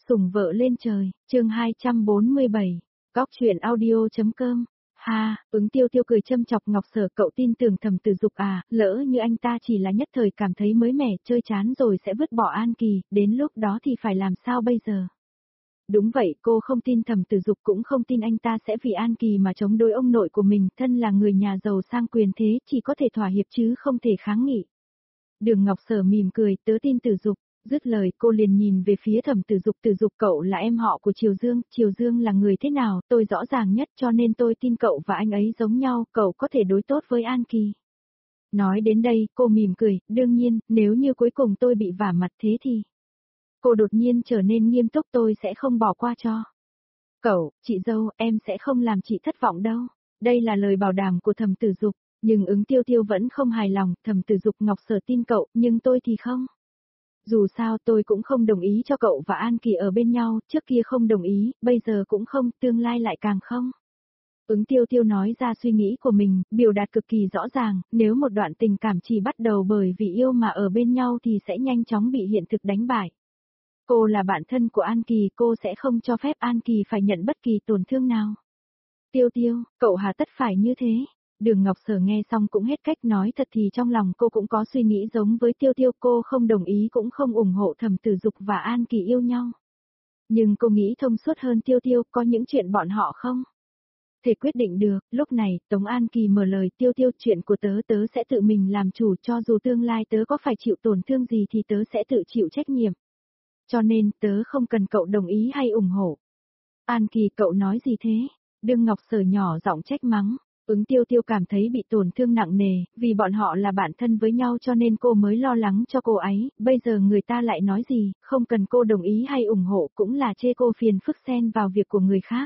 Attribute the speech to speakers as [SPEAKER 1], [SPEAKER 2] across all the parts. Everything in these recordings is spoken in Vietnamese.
[SPEAKER 1] Sủng vợ lên trời, chương 247, góc truyện audio.com. Ha, Ứng Tiêu Tiêu cười châm chọc Ngọc Sở, cậu tin tưởng Thẩm Tử Dục à, lỡ như anh ta chỉ là nhất thời cảm thấy mới mẻ, chơi chán rồi sẽ vứt bỏ An Kỳ, đến lúc đó thì phải làm sao bây giờ? Đúng vậy, cô không tin Thẩm Tử Dục, cũng không tin anh ta sẽ vì An Kỳ mà chống đối ông nội của mình, thân là người nhà giàu sang quyền thế, chỉ có thể thỏa hiệp chứ không thể kháng nghị. Đường Ngọc Sở mỉm cười, tớ tin Tử Dục. Dứt lời cô liền nhìn về phía Thẩm Tử Dục, cậu là em họ của Triều Dương là người thế nào, tôi rõ ràng nhất cho nên tôi tin cậu và anh ấy giống nhau, cậu có thể đối tốt với An Kỳ. Nói đến đây, cô mỉm cười, đương nhiên, nếu như cuối cùng tôi bị vả mặt thế thì... Cô đột nhiên trở nên nghiêm túc, tôi sẽ không bỏ qua cho. Cậu, chị dâu, em sẽ không làm chị thất vọng đâu. Đây là lời bảo đảm của Thẩm Tử Dục, nhưng Ứng Tiêu Tiêu vẫn không hài lòng, Thẩm Tử Dục Ngọc Sở tin cậu, nhưng tôi thì không. Dù sao tôi cũng không đồng ý cho cậu và An Kỳ ở bên nhau, trước kia không đồng ý, bây giờ cũng không, tương lai lại càng không. Ứng Tiêu Tiêu nói ra suy nghĩ của mình, biểu đạt cực kỳ rõ ràng, nếu một đoạn tình cảm chỉ bắt đầu bởi vì yêu mà ở bên nhau thì sẽ nhanh chóng bị hiện thực đánh bại. Cô là bạn thân của An Kỳ, cô sẽ không cho phép An Kỳ phải nhận bất kỳ tổn thương nào. Tiêu Tiêu, cậu hà tất phải như thế? Đường Ngọc Sở nghe xong cũng hết cách, nói thật thì trong lòng cô cũng có suy nghĩ giống với Tiêu Tiêu, cô không đồng ý cũng không ủng hộ Thẩm Tử Dục và An Kỳ yêu nhau. Nhưng cô nghĩ thông suốt hơn Tiêu Tiêu, có những chuyện bọn họ không thể quyết định được. Lúc này, Tống An Kỳ mở lời, Tiêu Tiêu, chuyện của tớ sẽ tự mình làm chủ, cho dù tương lai tớ có phải chịu tổn thương gì thì tớ sẽ tự chịu trách nhiệm. Cho nên, tớ không cần cậu đồng ý hay ủng hộ. An Kỳ, cậu nói gì thế? Đường Ngọc Sở nhỏ giọng trách mắng. Ứng Tiêu Tiêu cảm thấy bị tổn thương nặng nề, vì bọn họ là bạn thân với nhau cho nên cô mới lo lắng cho cô ấy, bây giờ người ta lại nói gì, không cần cô đồng ý hay ủng hộ cũng là chê cô phiền phức xen vào việc của người khác.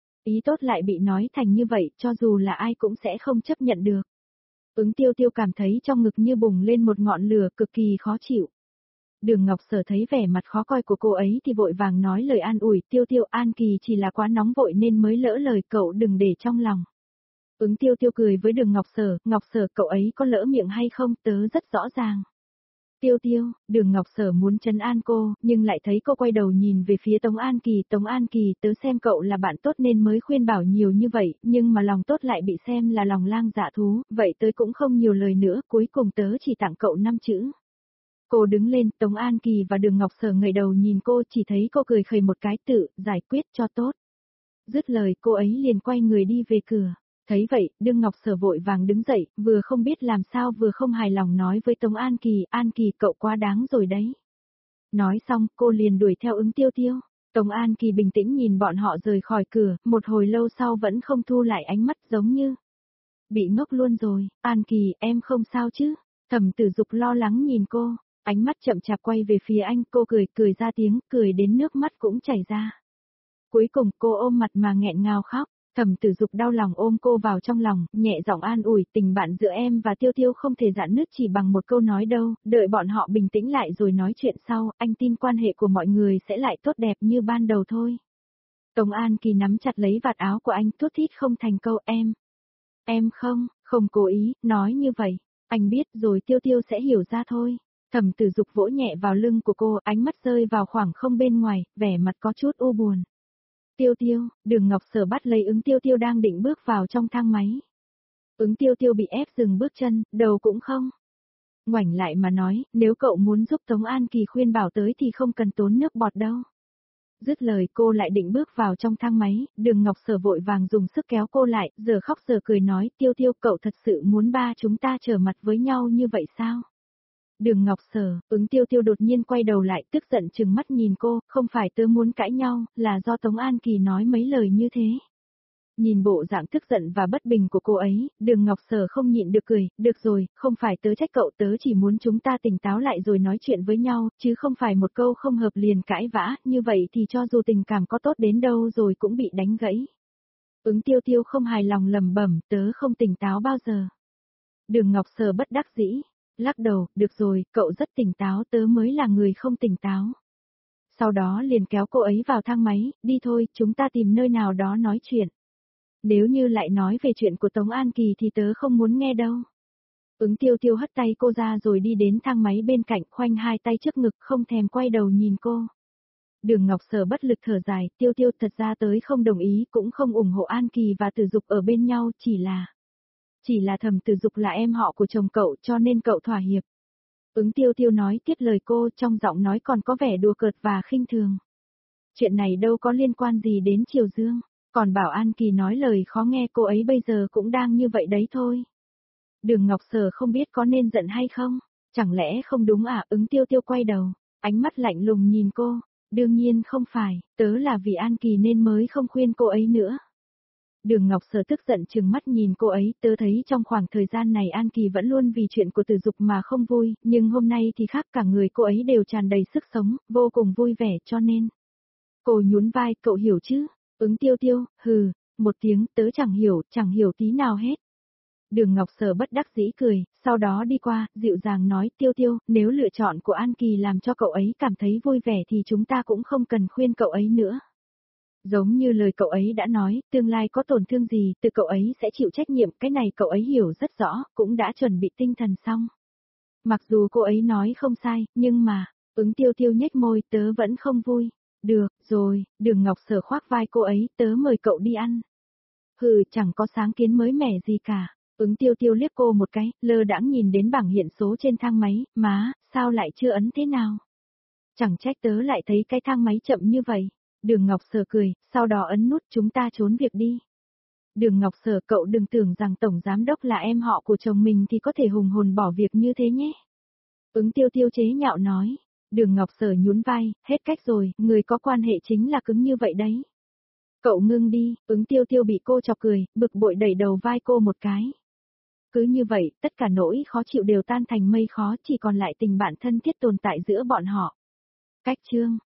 [SPEAKER 1] Ý tốt lại bị nói thành như vậy, cho dù là ai cũng sẽ không chấp nhận được. Ứng Tiêu Tiêu cảm thấy trong ngực như bùng lên một ngọn lửa cực kỳ khó chịu. Đường Ngọc Sở thấy vẻ mặt khó coi của cô ấy thì vội vàng nói lời an ủi, Tiêu Tiêu, An Kỳ chỉ là quá nóng vội nên mới lỡ lời, cậu đừng để trong lòng. Ứng Tiêu Tiêu cười với Đường Ngọc Sở, cậu ấy có lỡ miệng hay không, tớ rất rõ ràng. Tiêu Tiêu, Đường Ngọc Sở muốn trấn an cô, nhưng lại thấy cô quay đầu nhìn về phía Tống An Kỳ, tớ xem cậu là bạn tốt nên mới khuyên bảo nhiều như vậy, nhưng mà lòng tốt lại bị xem là lòng lang dạ thú, vậy tớ cũng không nhiều lời nữa, cuối cùng tớ chỉ tặng cậu 5 chữ. Cô đứng lên, Tống An Kỳ và Đường Ngọc Sở ngẩng đầu nhìn cô, chỉ thấy cô cười khẩy một cái, tự giải quyết cho tốt. Dứt lời cô ấy liền quay người đi về cửa. Thấy vậy, Đường Ngọc Sở vội vàng đứng dậy, vừa không biết làm sao vừa không hài lòng nói với Tống An Kỳ, cậu quá đáng rồi đấy. Nói xong, cô liền đuổi theo Ứng Tiêu Tiêu. Tống An Kỳ bình tĩnh nhìn bọn họ rời khỏi cửa, một hồi lâu sau vẫn không thu lại ánh mắt, giống như bị ngốc luôn rồi. An Kỳ, em không sao chứ? Thẩm Tử Dục lo lắng nhìn cô, ánh mắt chậm chạp quay về phía anh, cô cười ra tiếng, cười đến nước mắt cũng chảy ra. Cuối cùng cô ôm mặt mà nghẹn ngào khóc. Thẩm Tử Dục đau lòng ôm cô vào trong lòng, nhẹ giọng an ủi, tình bạn giữa em và Tiêu Tiêu không thể rạn nứt chỉ bằng một câu nói đâu, đợi bọn họ bình tĩnh lại rồi nói chuyện sau, anh tin quan hệ của mọi người sẽ lại tốt đẹp như ban đầu thôi. Tống An Kỳ nắm chặt lấy vạt áo của anh, thút thít không thành câu, em không cố ý, nói như vậy, anh biết rồi Tiêu Tiêu sẽ hiểu ra thôi. Thẩm Tử Dục vỗ nhẹ vào lưng của cô, ánh mắt rơi vào khoảng không bên ngoài, vẻ mặt có chút u buồn. Tiêu Tiêu, Đường Ngọc Sở bắt lấy Ứng Tiêu Tiêu đang định bước vào trong thang máy. Ứng Tiêu Tiêu bị ép dừng bước chân, đầu cũng không ngoảnh lại mà nói, nếu cậu muốn giúp Tống An Kỳ khuyên bảo tới thì không cần tốn nước bọt đâu. Dứt lời cô lại định bước vào trong thang máy, Đường Ngọc Sở vội vàng dùng sức kéo cô lại, giờ khóc giờ cười nói, Tiêu Tiêu, cậu thật sự muốn ba chúng ta trở mặt với nhau như vậy sao? Đường Ngọc Sở, Ứng Tiêu Tiêu đột nhiên quay đầu lại, tức giận trừng mắt nhìn cô, không phải tớ muốn cãi nhau, là do Tống An Kỳ nói mấy lời như thế. Nhìn bộ dạng tức giận và bất bình của cô ấy, Đường Ngọc Sở không nhịn được cười, được rồi, không phải tớ trách cậu, tớ chỉ muốn chúng ta tỉnh táo lại rồi nói chuyện với nhau, chứ không phải một câu không hợp liền cãi vã, như vậy thì cho dù tình cảm có tốt đến đâu rồi cũng bị đánh gãy. Ứng Tiêu Tiêu không hài lòng lẩm bẩm, tớ không tỉnh táo bao giờ. Đường Ngọc Sở bất đắc dĩ. Lắc đầu, được rồi, cậu rất tỉnh táo, tớ mới là người không tỉnh táo. Sau đó liền kéo cô ấy vào thang máy, đi thôi, chúng ta tìm nơi nào đó nói chuyện. Nếu như lại nói về chuyện của Tống An Kỳ thì tớ không muốn nghe đâu. Ứng Tiêu Tiêu hất tay cô ra rồi đi đến thang máy bên cạnh, khoanh hai tay trước ngực, không thèm quay đầu nhìn cô. Đường Ngọc Sở bất lực thở dài, Tiêu Tiêu thật ra tới không đồng ý cũng không ủng hộ An Kỳ và Từ Dục ở bên nhau, chỉ là Thẩm Từ Dục là em họ của chồng cậu cho nên cậu thỏa hiệp. Tiêu Tiêu nói tiếp lời cô, trong giọng nói còn có vẻ đùa cợt và khinh thường. Chuyện này đâu có liên quan gì đến Triều Dương, còn bảo An Kỳ nói lời khó nghe, cô ấy bây giờ cũng đang như vậy đấy thôi. Đường Ngọc Sở không biết có nên giận hay không, chẳng lẽ không đúng à? Tiêu Tiêu quay đầu, ánh mắt lạnh lùng nhìn cô, đương nhiên không phải, tớ là vì An Kỳ nên mới không khuyên cô ấy nữa. Đường Ngọc Sở tức giận trừng mắt nhìn cô ấy, tớ thấy trong khoảng thời gian này An Kỳ vẫn luôn vì chuyện của Từ Dục mà không vui, nhưng hôm nay thì khác, cả người cô ấy đều tràn đầy sức sống, vô cùng vui vẻ cho nên. Cô nhún vai, cậu hiểu chứ? Tiêu Tiêu, hừ, một tiếng, tớ chẳng hiểu tí nào hết. Đường Ngọc Sở bất đắc dĩ cười, sau đó đi qua, dịu dàng nói, Tiêu Tiêu, nếu lựa chọn của An Kỳ làm cho cậu ấy cảm thấy vui vẻ thì chúng ta cũng không cần khuyên cậu ấy nữa. Giống như lời cậu ấy đã nói, tương lai có tổn thương gì, từ cậu ấy sẽ chịu trách nhiệm, cái này cậu ấy hiểu rất rõ, cũng đã chuẩn bị tinh thần xong. Mặc dù cô ấy nói không sai, nhưng mà, Tiêu Tiêu nhếch môi, tớ vẫn không vui. Được, rồi, Đường Ngọc Sở khoác vai cô ấy, tớ mời cậu đi ăn. Hừ, chẳng có sáng kiến mới mẻ gì cả. Tiêu Tiêu liếc cô một cái, lơ đãng nhìn đến bảng hiện số trên thang máy, má, sao lại chưa ấn thế nào? Chẳng trách tớ lại thấy cái thang máy chậm như vậy. Đường Ngọc Sở cười, sau đó ấn nút, chúng ta trốn việc đi. Đường Ngọc Sở, cậu đừng tưởng rằng tổng giám đốc là em họ của chồng mình thì có thể hùng hồn bỏ việc như thế nhé. Tiêu Tiêu chế nhạo nói. Đường Ngọc Sở nhún vai, hết cách rồi, người có quan hệ chính là cứng như vậy đấy. Cậu ngưng đi, Tiêu Tiêu bị cô chọc cười, bực bội đẩy đầu vai cô một cái. Cứ như vậy, tất cả nỗi khó chịu đều tan thành mây khói, chỉ còn lại tình bạn thân thiết tồn tại giữa bọn họ. Cách chương